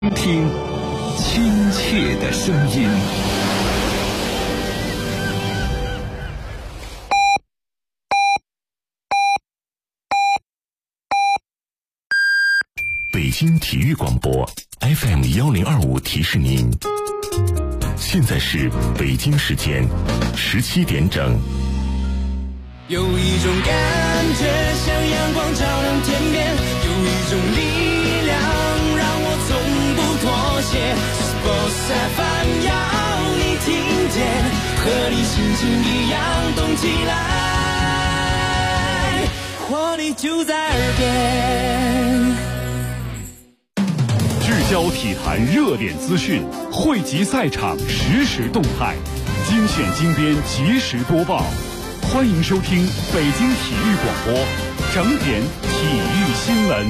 听亲切的声音。 北京体育广播 FM1025 提示您，现在是北京时间17点整。 有一种感觉像阳光照亮天边，有一种力量让我从不妥协。Sports FM 要你听见，和你心情一样动起来，活力就在耳边。 聚焦体坛热点资讯，汇集赛场实时动态，精选精编及时播报。欢迎收听北京体育广播整点体育新闻。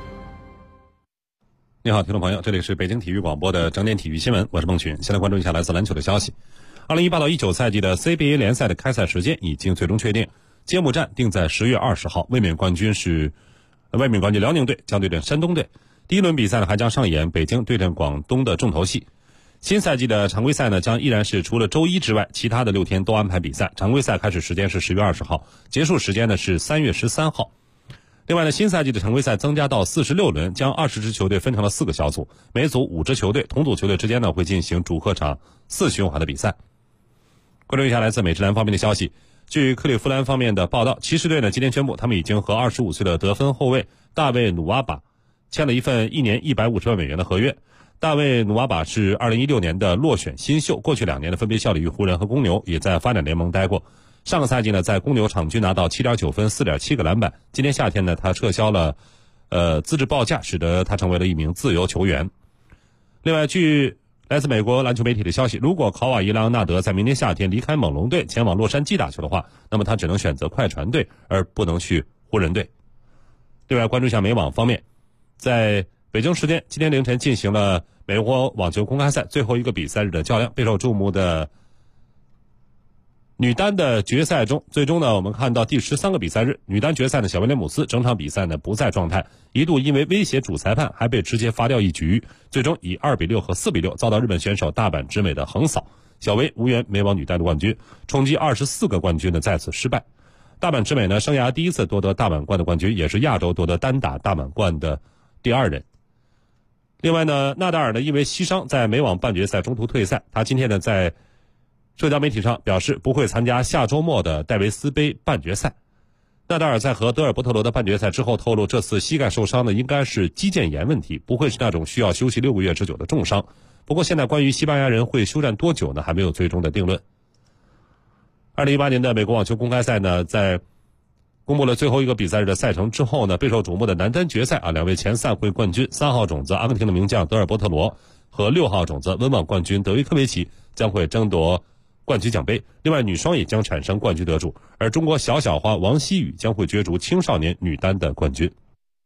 你好，听众朋友，这里是北京体育广播的整点体育新闻，我是孟群。先来关注一下来自篮球的消息。2018-19赛季的 CBA 联赛的开赛时间已经最终确定，揭幕战定在10月20号，卫冕冠军辽宁队将对阵山东队。第一轮比赛呢还将上演北京对阵广东的重头戏。新赛季的常规赛呢将依然是除了周一之外，其他的6天都安排比赛。常规赛开始时间是10月20号，结束时间呢是3月13号。另外呢，新赛季的常规赛增加到46轮，将20支球队分成了4个小组，每组5支球队，同组球队之间呢会进行主客场4循环的比赛。关注一下来自美职篮方面的消息。据克利夫兰方面的报道，骑士队呢今天宣布，他们已经和25岁的得分后卫大卫努瓦巴签了一份1年150万美元的合约。大卫努瓦巴是2016年的落选新秀，过去2年呢分别效力于湖人和公牛，也在发展联盟待过。上个赛季呢在公牛场均拿到 7.9 分 4.7 个篮板。今年夏天呢他撤销了资质报价，使得他成为了一名自由球员。另外，据来自美国篮球媒体的消息，如果考瓦伊·莱昂纳德在明年夏天离开猛龙队前往洛杉矶打球的话，那么他只能选择快船队，而不能去湖人队。另外，关注一下美网方面，在北京时间今天凌晨进行了美国网球公开赛最后一个比赛日的较量，备受注目的女单的决赛中，最终呢我们看到第13个比赛日，女单决赛的小威廉姆斯整场比赛呢不在状态，一度因为威胁主裁判还被直接罚掉一局，最终以2-6和4-6遭到日本选手大阪直美的横扫，小威无缘美网女单的冠军，冲击24个冠军的再次失败。大阪直美呢生涯第一次夺得大满贯的冠军，也是亚洲夺得单打大满贯的第2人。另外呢，纳达尔呢因为膝伤在美网半决赛中途退赛，他今天呢在社交媒体上表示不会参加下周末的戴维斯杯半决赛。纳达尔在和德尔伯特罗的半决赛之后透露，这次膝盖受伤呢应该是肌腱炎问题，不会是那种需要休息6个月之久的重伤。不过现在关于西班牙人会休战多久呢，还没有最终的定论。2018年的美国网球公开赛呢，在公布了最后一个比赛日的赛程之后呢，备受瞩目的男单决赛2位前3回冠军3号种子阿根廷的名将德尔伯特罗和6号种子温网冠军德维科维奇将会争夺冠军奖杯。另外，女双也将产生冠军得主，而中国小花王希雨将会角逐青少年女单的冠军。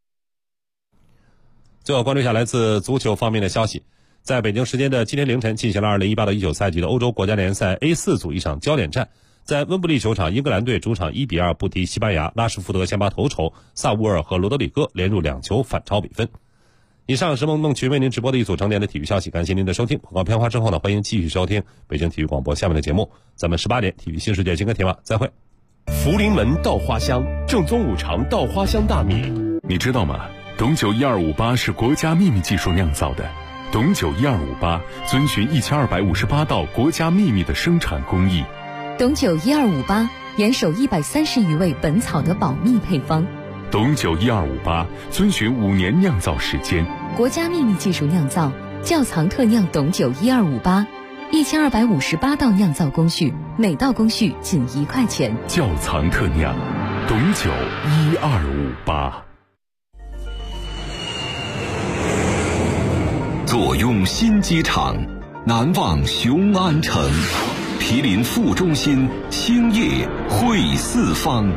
最后关注一下来自足球方面的消息。在北京时间的今天凌晨进行了2018-19赛季的欧洲国家联赛 A4 组一场焦点战，在温布利球场，英格兰队主场1-2不敌西班牙，拉什福德先发头筹，萨乌尔和罗德里戈连入2球反超比分。以上是孟群为您直播的一组整点的体育消息，感谢您的收听。广告片花之后呢，欢迎继续收听北京体育广播下面的节目，咱们18点体育新世界金科铁马再会。 福临门稻花香，正宗五常稻花香大米，你知道吗？董酒1258是国家秘密技术酿造的，董酒1258遵循1258道国家秘密的生产工艺。 董酒1258严守130余味本草的保密配方。 董酒1258遵循5年酿造时间， 国家秘密技术酿造，窖藏特酿董酒1258，1258道酿造工序，每道工序仅1块钱。 窖藏特酿，董酒1258。 坐拥新机场，南望雄安城，毗邻副中心，兴业汇四方。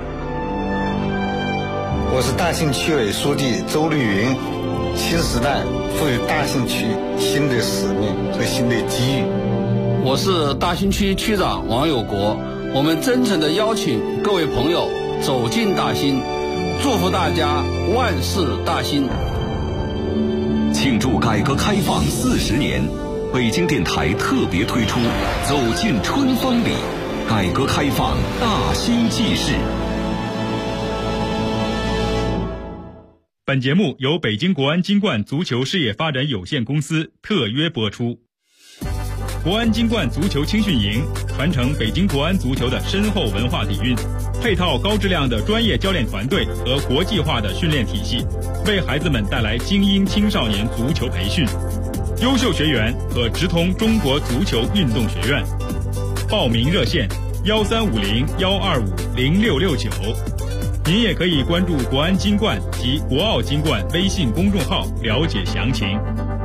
我是大兴区委书记周绿云。新时代赋予大兴区新的使命和新的机遇。 我是大兴区区长王有国，我们真诚地邀请各位朋友走进大兴，祝福大家万事大兴。 庆祝祝改革开放40年，北京电台特别推出《走进春风里》，改革开放大兴纪事。 本节目由北京国安金冠足球事业发展有限公司特约播出。国安金冠足球青训营传承北京国安足球的深厚文化底蕴，配套高质量的专业教练团队和国际化的训练体系，为孩子们带来精英青少年足球培训。优秀学员可直通中国足球运动学院。报名热线1350-125-0669。您也可以关注国安金冠及国奥金冠微信公众号了解详情。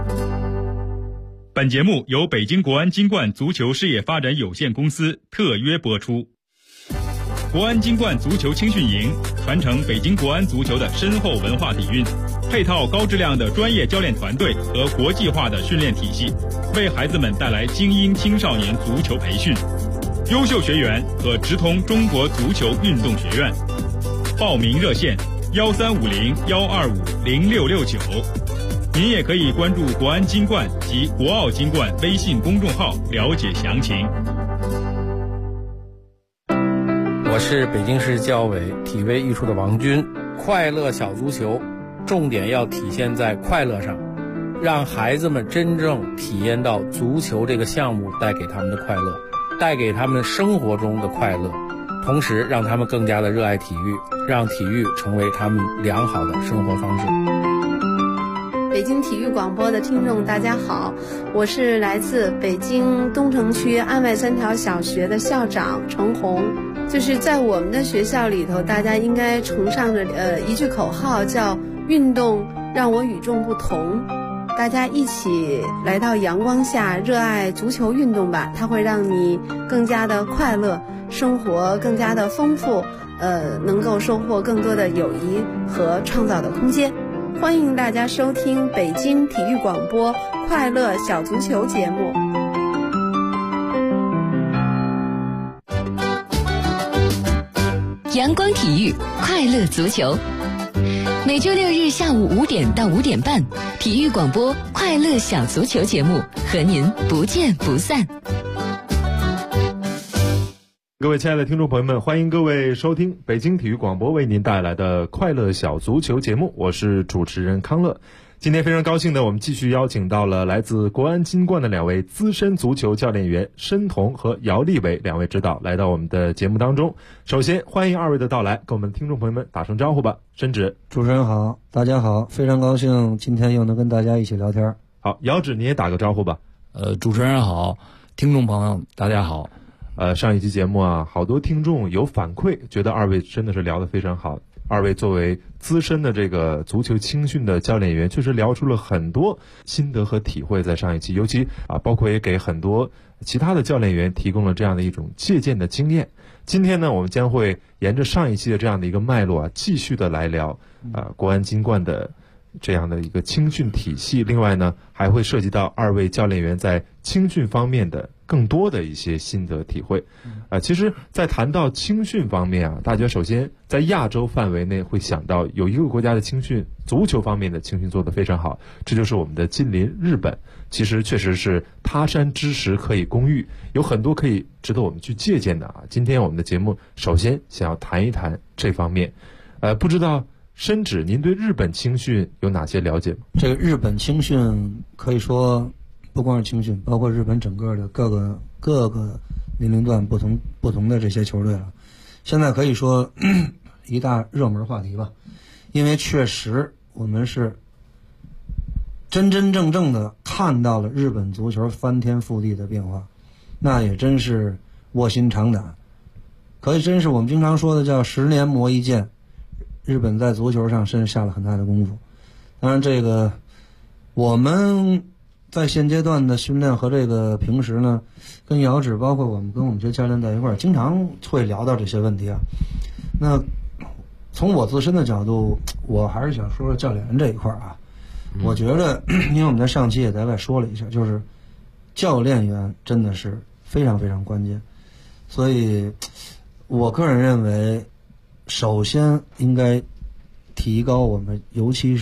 本节目由北京国安金冠足球事业发展有限公司特约播出。国安金冠足球青训营传承北京国安足球的深厚文化底蕴，配套高质量的专业教练团队和国际化的训练体系，为孩子们带来精英青少年足球培训。优秀学员可直通中国足球运动学院。报名热线1350-125-0669。您也可以关注国安金冠及国奥金冠微信公众号了解详情。 我是北京市教委体卫艺术的王军。快乐小足球重点要体现在快乐上，让孩子们真正体验到足球这个项目带给他们的快乐，带给他们生活中的快乐，同时让他们更加的热爱体育，让体育成为他们良好的生活方式。 北京体育广播的听众大家好，我是来自北京东城区安外3条小学的校长程红。就是在我们的学校里头，大家应该崇尚着一句口号，叫运动让我与众不同。大家一起来到阳光下，热爱足球运动吧，它会让你更加的快乐，生活更加的丰富，能够收获更多的友谊和创造的空间。欢迎大家收听北京体育广播快乐小足球节目。 阳光体育，快乐足球。每周6日下午5点到5点半，体育广播快乐小足球节目和您不见不散。 各位亲爱的听众朋友们，欢迎各位收听北京体育广播为您带来的快乐小足球节目，我是主持人康乐。今天非常高兴的，我们继续邀请到了来自国安金冠的2位资深足球教练员申彤和姚立伟2位指导来到我们的节目当中。首先欢迎2位的到来，跟我们的听众朋友们打声招呼吧。申指。 主持人好，大家好，非常高兴今天又能跟大家一起聊天。 好，姚指你也打个招呼吧。 主持人好，听众朋友大家好。 上一期节目啊，好多听众有反馈，觉得2位真的是聊得非常好。2位作为资深的这个足球青训的教练员，确实聊出了很多心得和体会。在上一期，尤其包括也给很多其他的教练员提供了这样的一种借鉴的经验。今天呢，我们将会沿着上一期的这样的一个脉络继续的来聊国安金冠的这样的一个青训体系。另外呢，还会涉及到2位教练员在青训方面的更多的一些心得体会。其实在谈到青训方面大家首先在亚洲范围内会想到有一个国家的青训足球方面的青训做得非常好，这就是我们的近邻日本。其实确实是他山之石可以攻玉，有很多可以值得我们去借鉴的今天我们的节目首先想要谈一谈这方面。不知道申指您对日本青训有哪些了解吗？ 这个日本青训可以说不光是青训，包括日本整个的各个年龄段不同的这些球队了，现在可以说一大热门话题吧。因为确实我们是真正的看到了日本足球翻天覆地的变化，那也真是卧薪尝胆，可以真是我们经常说的叫10年磨一剑。日本在足球上真是下了很大的功夫。当然这个我们在现阶段的训练和这个平时呢，跟姚指包括我们这些教练在一块儿，经常会聊到这些问题那从我自身的角度，我还是想说说教练员这一块我觉得因为我们在上期也在外说了一下，就是教练员真的是非常非常关键。所以我个人认为，首先应该提高我们尤其是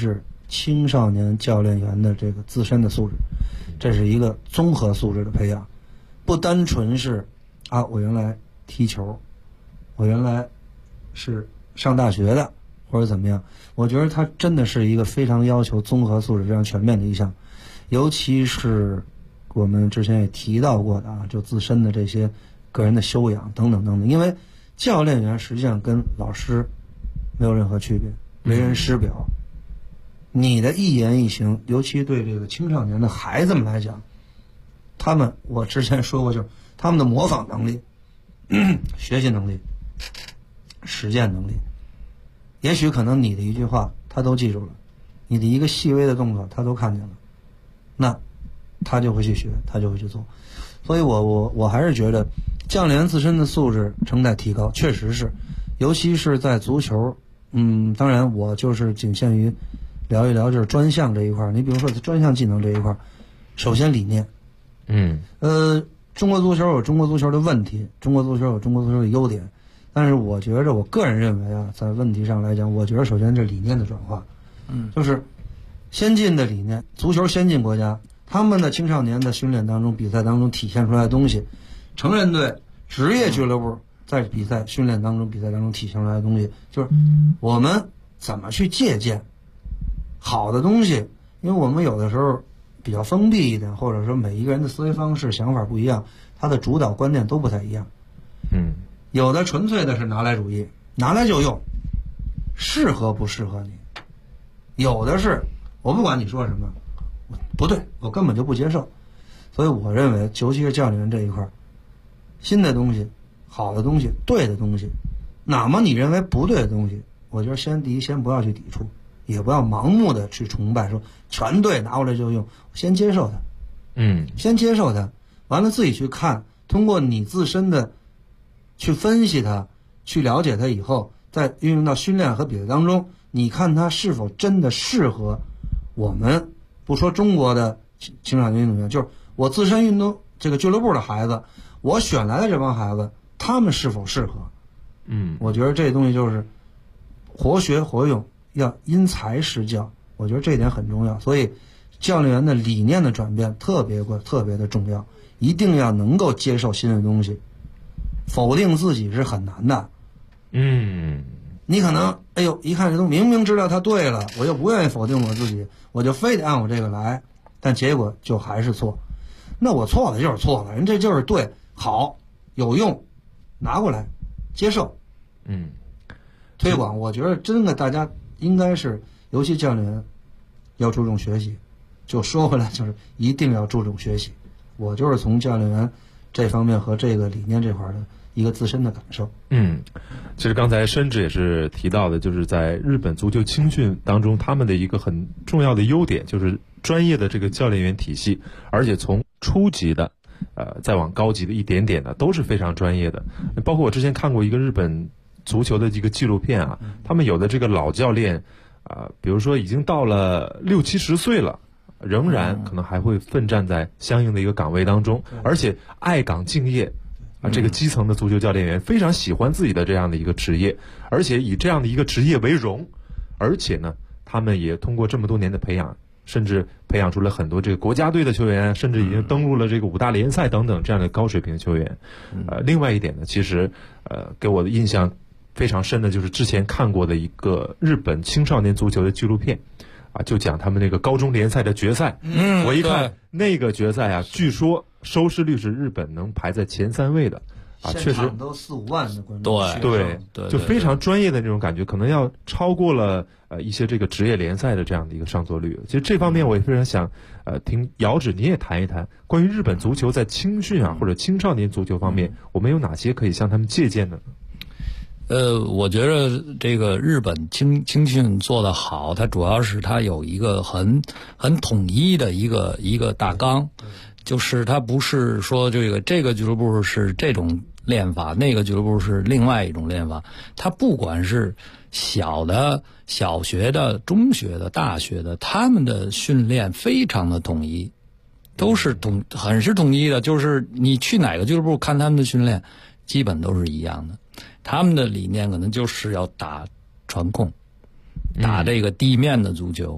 青少年教练员的这个自身的素质，这是一个综合素质的培养，不单纯是我原来踢球，我原来是上大学的或者怎么样，我觉得它真的是一个非常要求综合素质非常全面的一项，尤其是我们之前也提到过的就自身的这些个人的修养等等等等，因为教练员实际上跟老师没有任何区别，为人师表，你的一言一行，尤其对这个青少年的孩子们来讲，他们我之前说过，就是他们的模仿能力、学习能力、实践能力，也许可能你的一句话他都记住了，你的一个细微的动作他都看见了，那他就会去学，他就会去做。所以我还是觉得教练自身的素质正在提高，确实是，尤其是在足球，当然我就是仅限于聊一聊就是专项这一块。你比如说专项技能这一块，首先理念，中国足球有中国足球的问题，中国足球有中国足球的优点，但是我觉着我个人认为在问题上来讲，我觉得首先是理念的转化，就是先进的理念，足球先进国家他们的青少年的训练当中、比赛当中体现出来的东西，成人队、职业俱乐部在比赛训练当中、比赛当中体现出来的东西，就是我们怎么去借鉴好的东西。因为我们有的时候比较封闭一点，或者说每一个人的思维方式、想法不一样，他的主导观念都不太一样。有的纯粹的是拿来主义，拿来就用，适合不适合你；有的是我不管你说什么，不对，我根本就不接受。所以我认为，尤其是教练员这一块，新的东西、好的东西、对的东西，哪么你认为不对的东西，我觉得先不要去抵触，也不要盲目的去崇拜，说全对拿过来就用，先接受它，先接受它，完了自己去看，通过你自身的去分析它，去了解它以后，再运用到训练和比赛当中，你看它是否真的适合我们。不说中国的青少年运动员，就是我自身运动这个俱乐部的孩子，我选来的这帮孩子，他们是否适合？我觉得这东西就是活学活用，要因材施教，我觉得这一点很重要。所以教练员的理念的转变特别的重要，一定要能够接受新的东西，否定自己是很难的。你可能一看这东西明明知道它对了，我又不愿意否定我自己，我就非得按我这个来，但结果就还是错。那我错了就是错了，人这就是对，好，有用，拿过来接受。推广，我觉得真的大家应该是，尤其教练员要注重学习。就说回来，就是一定要注重学习。我就是从教练员这方面和这个理念这块的一个自身的感受。 其实刚才申志也是提到的，就是在日本足球青训当中，他们的一个很重要的优点就是专业的这个教练员体系，而且从初级的再往高级的一点点的都是非常专业的。包括我之前看过一个日本足球的一个纪录片他们有的这个老教练比如说已经到了60、70岁了，仍然可能还会奋战在相应的一个岗位当中，而且爱岗敬业。这个基层的足球教练员非常喜欢自己的这样的一个职业，而且以这样的一个职业为荣，而且呢，他们也通过这么多年的培养，甚至培养出了很多这个国家队的球员，甚至已经登陆了这个5大联赛等等这样的高水平的球员。另外一点呢，其实给我的印象非常深的就是之前看过的一个日本青少年足球的纪录片就讲他们那个高中联赛的决赛。我一看那个决赛据说收视率是日本能排在前3位的确实都4、5万的观众。 对，就非常专业的那种感觉，可能要超过了一些这个职业联赛的这样的一个上座率。其实这方面我也非常想听姚指你也谈一谈关于日本足球在青训或者青少年足球方面，我们有哪些可以向他们借鉴的呢？ 我觉得这个日本青训做得好，它主要是它有一个很统一的一个大纲，就是它不是说这个俱乐部是这种练法，那个俱乐部是另外一种练法。它不管是小学的、中学的、大学的，他们的训练非常的统一，都是很是统一的。就是你去哪个俱乐部看他们的训练，基本都是一样的。他们的理念可能就是要打传控，打这个地面的足球，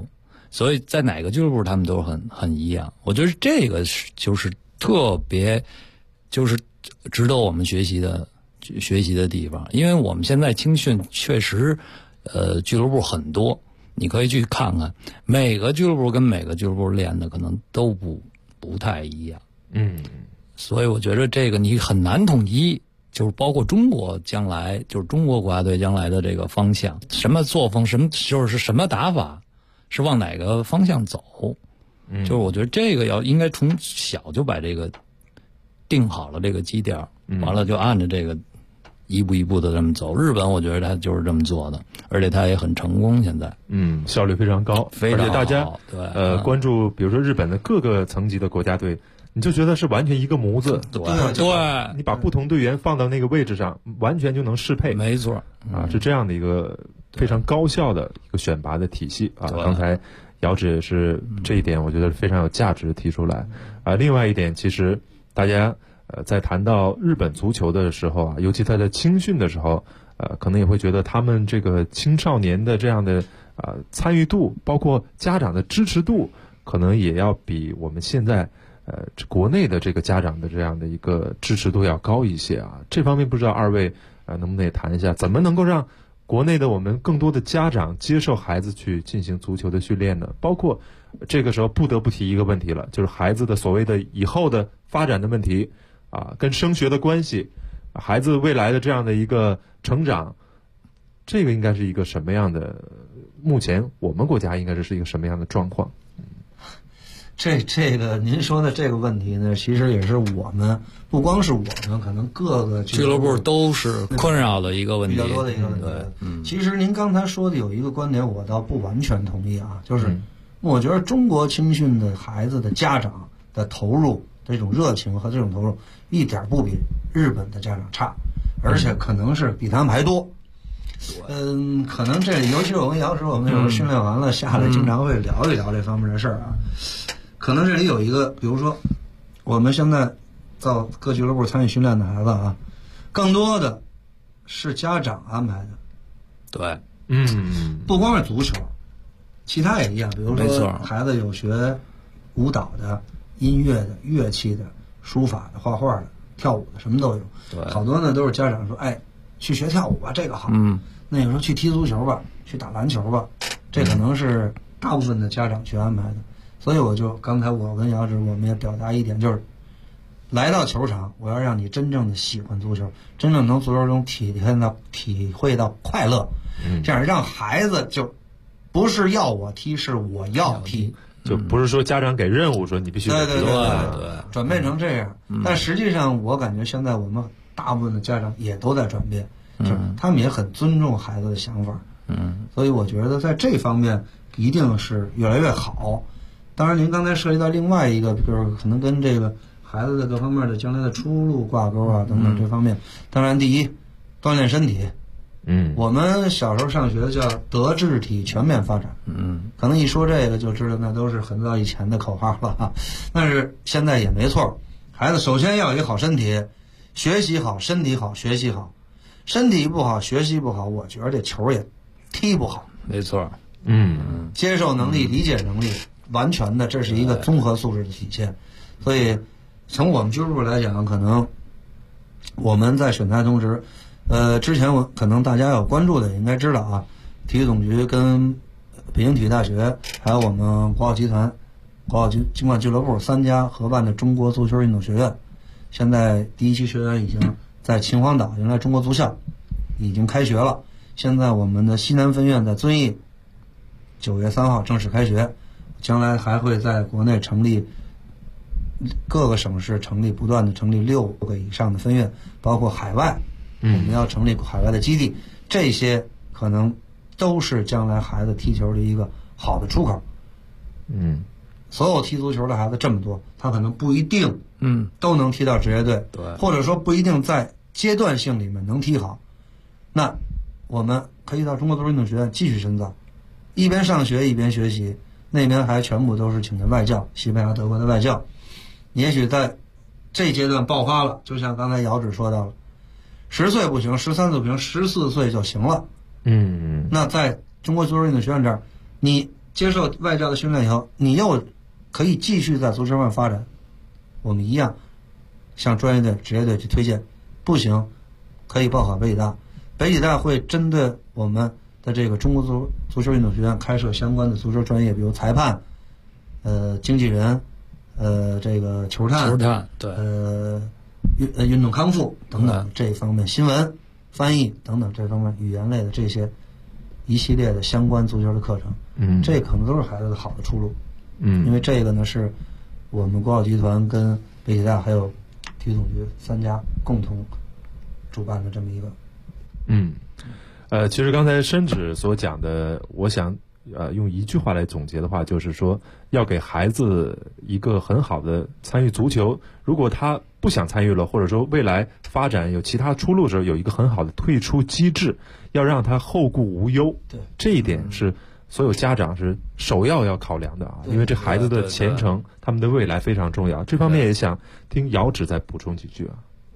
所以在哪个俱乐部他们都很一样。我觉得这个就是特别就是值得我们学习的地方，因为我们现在青训确实俱乐部很多，你可以去看看，每个俱乐部跟每个俱乐部练的可能都不太一样。所以我觉得这个你很难统一，就是包括中国将来，就是中国国家队将来的这个方向，什么作风，就是什么打法，是往哪个方向走。就是我觉得这个应该从小就把这个定好了这个基调，完了就按照这个一步一步的这么走。日本我觉得他就是这么做的，而且他也很成功，现在效率非常高， 非常好。 而且大家对关注比如说日本的各个层级的国家队，你就觉得是完全一个模子， 对， 你把不同队员放到那个位置上，完全就能适配， 没错是这样的一个非常高效的一个选拔的体系啊。刚才姚指也是这一点，我觉得非常有价值提出来啊。另外一点，其实大家在谈到日本足球的时候啊，尤其他在青训的时候，可能也会觉得他们这个青少年的这样的参与度，包括家长的支持度，可能也要比我们现在国内的这个家长的这样的一个支持度要高一些啊。这方面不知道二位能不能也谈一下，怎么能够让国内的我们更多的家长接受孩子去进行足球的训练呢？包括这个时候不得不提一个问题了，就是孩子的所谓的以后的发展的问题啊，跟升学的关系，孩子未来的这样的一个成长，这个应该是一个什么样的？目前我们国家应该是一个什么样的状况？ 这个您说的这个问题呢，其实也是我们不光是我们，可能各个俱乐部都是困扰的一个问题， 比较多的一个问题。其实您刚才说的有一个观点，我倒不完全同意啊，就是我觉得中国青训的孩子的家长的投入，这种热情和这种投入，一点不比日本的家长差，而且可能是比他们还多。可能这里，尤其是我跟姚师，我们有时候训练完了下来，经常会聊一聊这方面的事儿啊。可能这里有一个，比如说，我们现在到各俱乐部参与训练的孩子啊，更多的是家长安排的。 对， 不光是足球，其他也一样。比如说，孩子有学舞蹈的、音乐的、乐器的、书法的、画画的、跳舞的，什么都有。 对， 好多呢都是家长说，哎，去学跳舞吧，这个好。那有时候去踢足球吧，去打篮球吧，这可能是大部分的家长去安排的。所以我就刚才我跟姚指我们也表达一点，就是来到球场，我要让你真正的喜欢足球，真正从足球中体会到快乐，这样让孩子就不是要我踢，是我要踢， 就不是说家长给任务说你必须对，转变成这样。但实际上我感觉现在我们大部分的家长也都在转变，就是他们也很尊重孩子的想法，所以我觉得在这方面一定是越来越好。当然您刚才涉及到另外一个，就是可能跟这个孩子的各方面的将来的出路挂钩啊等等这方面。当然第一，锻炼身体，我们小时候上学叫德智体全面发展，可能一说这个就知道那都是很早以前的口号了啊。但是现在也没错，孩子首先要有一个好身体，学习好，身体好，学习好。身体不好，学习不好，我觉得这球也踢不好。 没错， 接受能力、理解能力。完全的，这是一个综合素质的体现。所以从我们俱乐部来讲，可能我们在选材同时，之前可能大家有关注的也应该知道啊，体育总局跟北京体育大学还有我们国奥集团、国奥经管俱乐部3家合办的中国足球运动学院，现在第1期学员已经在秦皇岛，原来中国足校已经开学了。现在我们的西南分院在遵义9月3号正式开学。将来还会在国内成立各个省市不断的成立6个以上的分院，包括海外，我们要成立海外的基地，这些可能都是将来孩子踢球的一个好的出口。所有踢足球的孩子这么多，他可能不一定都能踢到职业队，或者说不一定在阶段性里面能踢好。那我们可以到中国足球运动学院继续深造，一边上学一边学习。那边还全部都是请的外教，西班牙、德国的外教。也许在这阶段爆发了，就像刚才姚指说到了，10岁不行，13岁不行，14岁就行了。那在中国足球运动学院这儿，你接受外教的训练以后，你又可以继续在足球上发展，我们一样向专业队、职业队去推荐。不行，可以报考北体大，北体大会针对我们的这个中国足球运动学院开设相关的足球专业，比如裁判、经纪人、这个球探， 对， 运动康复等等这一方面，新闻翻译等等这方面语言类的这些一系列的相关足球的课程，这可能都是孩子的好的出路。因为这个呢是我们国奥集团跟北体大还有体育总局3家共同主办的这么一个。 其实刚才申指所讲的，我想用一句话来总结的话，就是说要给孩子一个很好的参与足球，如果他不想参与了，或者说未来发展有其他出路的时候，有一个很好的退出机制，要让他后顾无忧。 对， 这一点是所有家长是首要考量的啊，因为这孩子的前程，他们的未来非常重要。这方面也想听姚指再补充几句啊。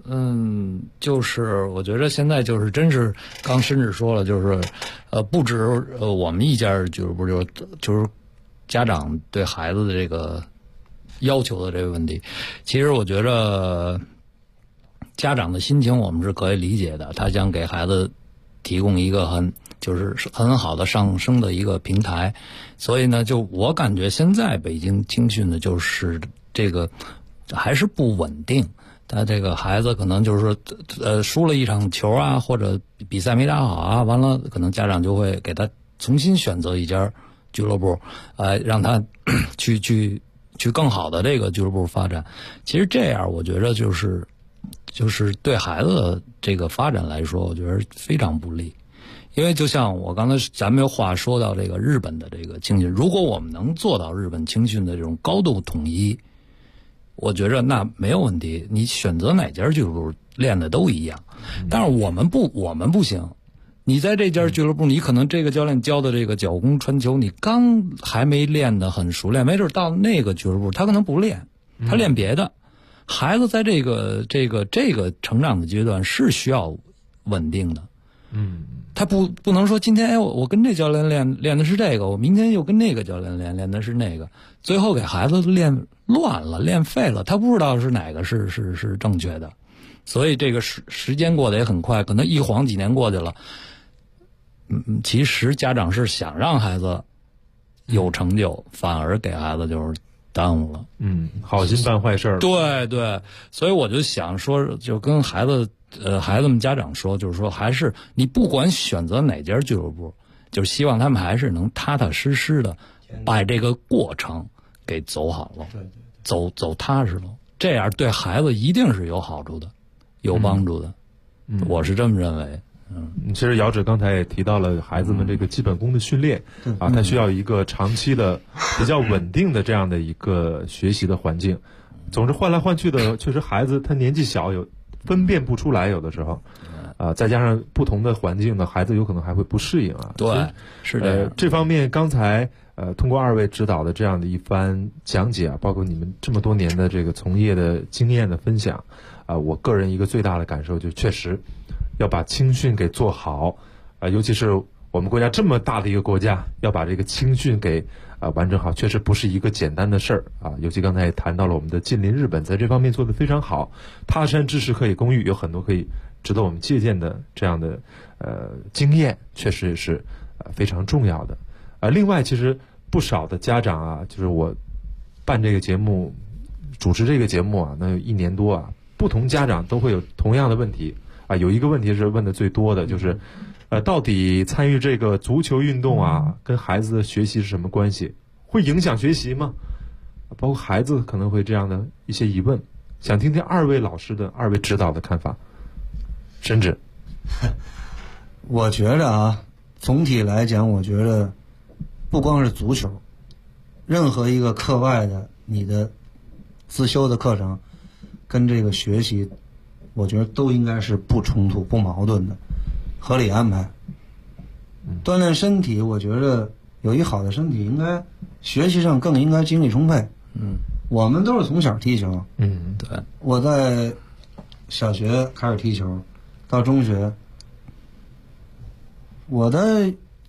就是我觉得现在就是真是刚申指说了，就是不止我们一家俱乐部就是家长对孩子的这个要求的这个问题，其实我觉着家长的心情我们是可以理解的，他想给孩子提供一个很好的上升的一个平台，所以呢，就我感觉现在北京青训的就是这个还是不稳定。他这个孩子可能就是说，输了一场球啊，或者比赛没打好啊，完了可能家长就会给他重新选择一家俱乐部，让他去更好的这个俱乐部发展。其实这样，我觉得就是对孩子的这个发展来说，我觉得非常不利。因为就像我刚才咱们有话说到这个日本的这个青训，如果我们能做到日本青训的这种高度统一，我觉着那没有问题，你选择哪家俱乐部练的都一样。但是我们不行，你在这家俱乐部，你可能这个教练教的这个脚弓传球，你刚还没练得很熟练，没准到那个俱乐部他可能不练，他练别的。孩子在这个成长的阶段是需要稳定的。他不能说今天我跟这教练练的是这个，我明天又跟那个教练练的是那个，最后给孩子练乱了，练废了，他不知道是哪个是正确的。所以这个时间过得也很快，可能一晃几年过去了。其实家长是想让孩子有成就，反而给孩子就是耽误了。 好心办坏事儿。 对，所以我就想说，就跟孩子们家长说，就是说，还是你不管选择哪家俱乐部，就是希望他们还是能踏踏实实的把这个过程给走好了，走踏实了，这样对孩子一定是有好处的，有帮助的。我是这么认为。 其实姚指刚才也提到了孩子们这个基本功的训练啊，他需要一个长期的比较稳定的这样的一个学习的环境。总之换来换去的，确实孩子他年纪小，有分辨不出来，有的时候再加上不同的环境呢，孩子有可能还会不适应啊。 对，是的。 这方面刚才通过二位指导的这样的一番讲解啊，包括你们这么多年的这个从业的经验的分享我个人一个最大的感受就确实要把青训给做好尤其是我们国家这么大的一个国家，要把这个青训给完整好，确实不是一个简单的事儿尤其刚才也谈到了我们的近邻日本在这方面做得非常好，他山之石可以攻玉，有很多可以值得我们借鉴的这样的经验，确实也是非常重要的另外其实不少的家长就是我办这个节目主持这个节目那有1年多不同家长都会有同样的问题有一个问题是问的最多的，就是到底参与这个足球运动跟孩子的学习是什么关系？会影响学习吗？包括孩子可能会这样的一些疑问，想听听二位老师的、二位指导的看法。申指， 我觉着总体来讲，我觉得不光是足球，任何一个课外的你的自修的课程，跟这个学习，我觉得都应该是不冲突、不矛盾的，合理安排。锻炼身体，我觉得有一好的身体，应该学习上更应该精力充沛。我们都是从小踢球。 对。 我在小学开始踢球，到中学，我的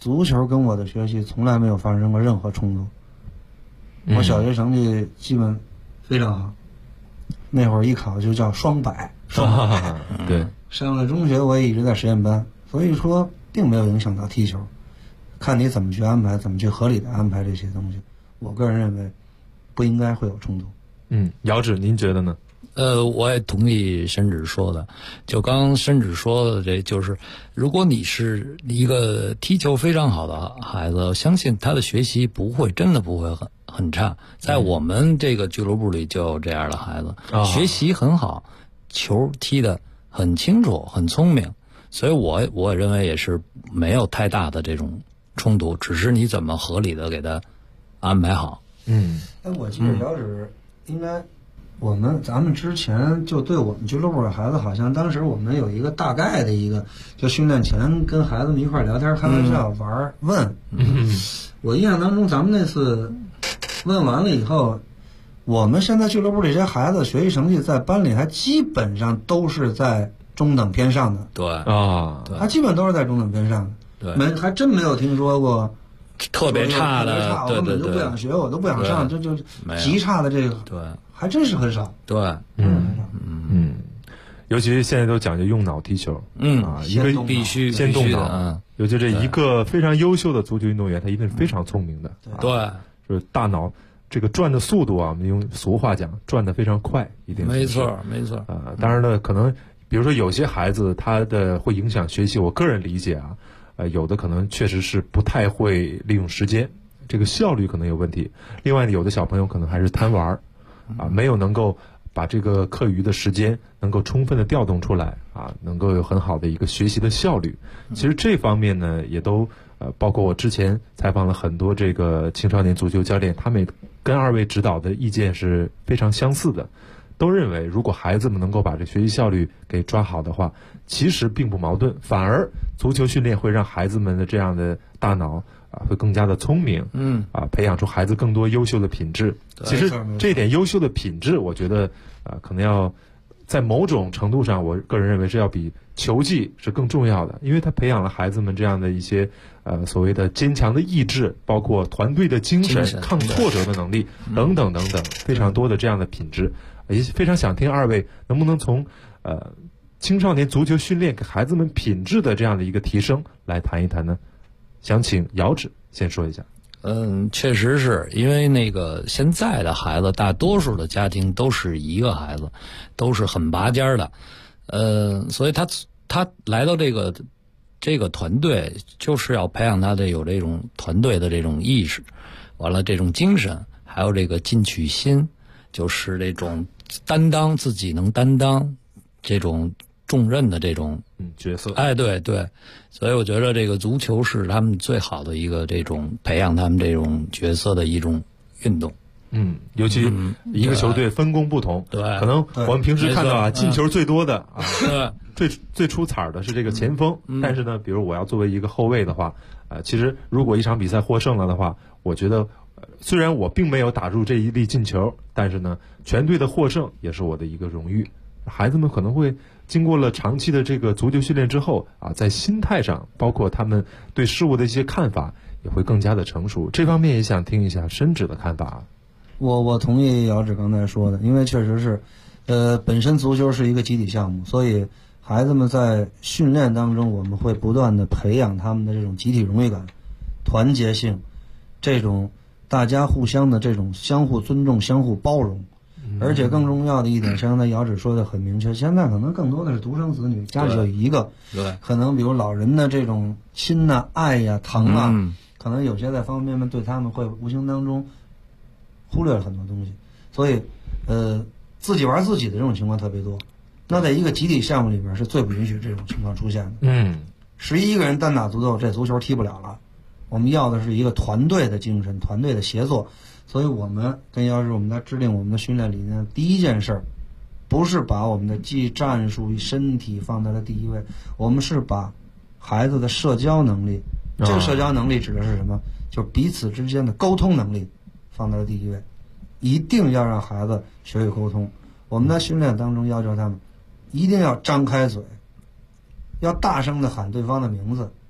足球跟我的学习从来没有发生过任何冲突。我小学成绩基本非常好，那会儿一考就叫双百。 对， 上了中学我也一直在实验班，所以说并没有影响到踢球。看你怎么去安排，怎么去合理的安排这些东西。我个人认为不应该会有冲突。 姚指您觉得呢？ 我也同意申指说的，就刚申指说的，这就是如果你是一个踢球非常好的孩子，我相信他的学习真的不会很差。在我们这个俱乐部里就有这样的孩子，学习很好，球踢得很清楚，很聪明，所以我认为也是没有太大的这种冲突，只是你怎么合理的给他安排好。 我记得姚指应该。咱们之前就对我们俱乐部的孩子，好像当时我们有一个大概的一个，就训练前跟孩子们一块聊天、开玩笑、玩、问。我印象当中，咱们那次问完了以后，我们现在俱乐部这些孩子学习成绩在班里还基本上都是在中等偏上的。 对还基本都是在中等偏上的。对，还真没有听说过特别差的， 我根本就不想学，我都不想上，这就极差的这个。 对。 还真是很少， 对， 尤其现在都讲究用脑踢球，一个必须先动脑，尤其这一个非常优秀的足球运动员，他一定是非常聪明的， 对， 就是大脑这个转的速度啊，我们用俗话讲，转得非常快，一定没错。 当然呢，可能比如说有些孩子他的会影响学习，我个人理解啊，有的可能确实是不太会利用时间，这个效率可能有问题。另外呢，有的小朋友可能还是贪玩。没有能够把这个课余的时间能够充分的调动出来能够有很好的一个学习的效率。其实这方面呢，也都包括我之前采访了很多这个青少年足球教练，他们跟二位指导的意见是非常相似的，都认为如果孩子们能够把这学习效率给抓好的话，其实并不矛盾，反而足球训练会让孩子们的这样的大脑会更加的聪明，培养出孩子更多优秀的品质。其实这点优秀的品质，我觉得可能要在某种程度上，我个人认为是要比球技是更重要的，因为它培养了孩子们这样的一些所谓的坚强的意志，包括团队的精神、抗挫折的能力等等等等，非常多的这样的品质。也非常想听二位能不能从青少年足球训练给孩子们品质的这样的一个提升来谈一谈呢？想请姚指先说一下。 确实是因为那个现在的孩子，大多数的家庭都是一个孩子，都是很拔尖的，所以他来到这个团队，就是要培养他的有这种团队的这种意识，完了这种精神，还有这个进取心，就是这种担当，自己能担当这种重任的这种角色。 对，所以我觉得这个足球是他们最好的一个这种培养他们这种角色的一种运动。 尤其一个球队分工不同， 对， 可能我们平时看到进球最多的最出彩的是这个前锋，但是呢，比如我要作为一个后卫的话，其实如果一场比赛获胜了的话，我觉得虽然我并没有打入这一粒进球，但是呢，全队的获胜也是我的一个荣誉。孩子们可能会经过了长期的这个足球训练之后在心态上，包括他们对事物的一些看法，也会更加的成熟。这方面也想听一下申指的看法。 我同意姚指刚才说的，因为确实是，本身足球是一个集体项目，所以孩子们在训练当中，我们会不断的培养他们的这种集体荣誉感、团结性，这种大家互相的这种相互尊重、相互包容。而且更重要的一点，像刚才姚指说的很明确，现在可能更多的是独生子女，家里就一个， 对， 可能比如老人的这种亲呐、爱呀、疼啊，可能有些在方方面面对他们会无形当中忽略了很多东西，所以自己玩自己的这种情况特别多。那在一个集体项目里边是最不允许这种情况出现的。11个人单打独斗，这足球踢不了了。我们要的是一个团队的精神，团队的协作。所以我们跟姚指我们在制定我们的训练理念，第一件事不是把我们的技战术与身体放在了第一位，我们是把孩子的社交能力，这个社交能力指的是什么？就是彼此之间的沟通能力放在了第一位，一定要让孩子学会沟通。我们在训练当中要求他们一定要张开嘴，要大声的喊对方的名字，